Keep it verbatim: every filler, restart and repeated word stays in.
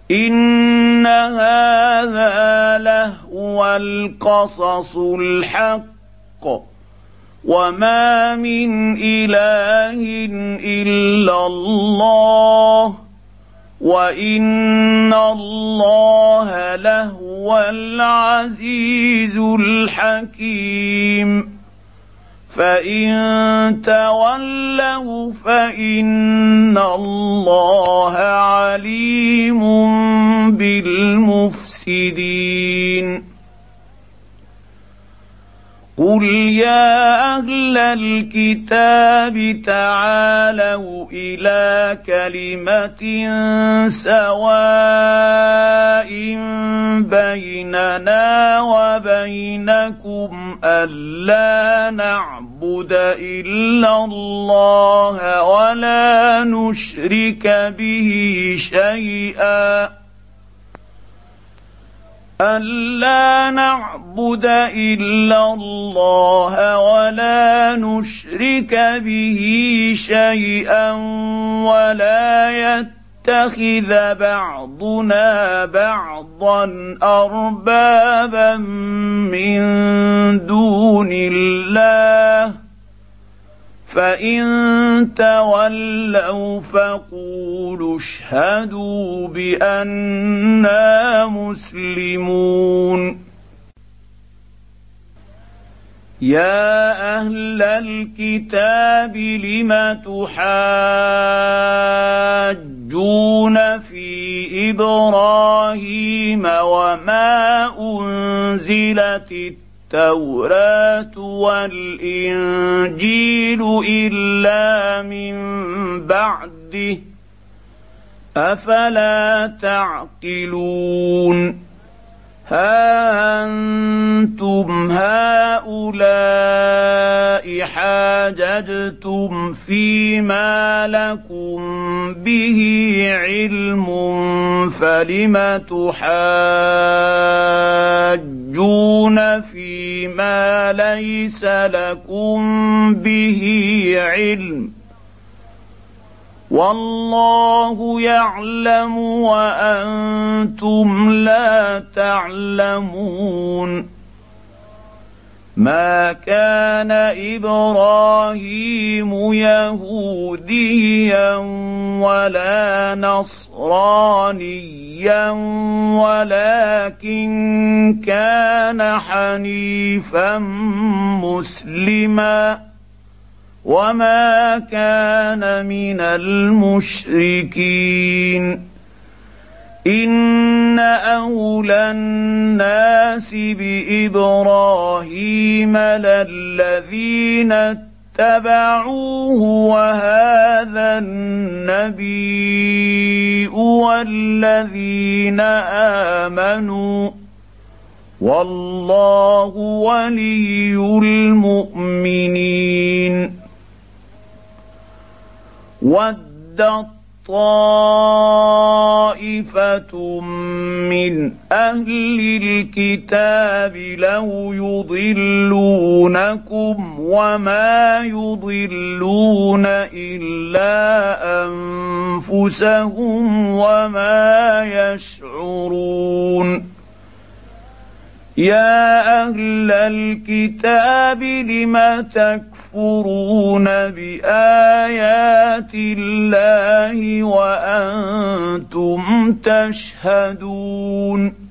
إن هذا لهو القصص الحق وما من إله إلا الله وإن الله لهو العزيز الحكيم فإن تولوا فإن الله عليم بالمفسدين قل يا أهل الكتاب تعالوا إلى كلمة سواء بيننا وبينكم ألا نعبد إلا الله ولا نشرك به شيئا ألا نعبد إلا الله ولا نشرك به شيئا ولا يتخذ بعضنا بعضا أربابا من دون الله فإن تولوا فقولوا اشهدوا بأننا مسلمون يا أهل الكتاب لم تحاجون في إبراهيم وما أنزلت التوراة والإنجيل إلا من بعده أفلا تعقلون ها أنتم هؤلاء حاججتم فيما لكم به علم فلم تحاجون فيما ليس لكم به علم والله يعلم وأنتم لا تعلمون ما كان إبراهيم يهوديا ولا نصرانيا ولكن كان حنيفا مسلما وما كان من المشركين إن أولى الناس بإبراهيم للذين اتبعوه وهذا النبي والذين آمنوا والله ولي المؤمنين ودت طائفة من أهل الكتاب لو يضلونكم وما يضلون إلا أنفسهم وما يشعرون يا أهل الكتاب لم تكفرون بآيات الله وأنتم تشهدون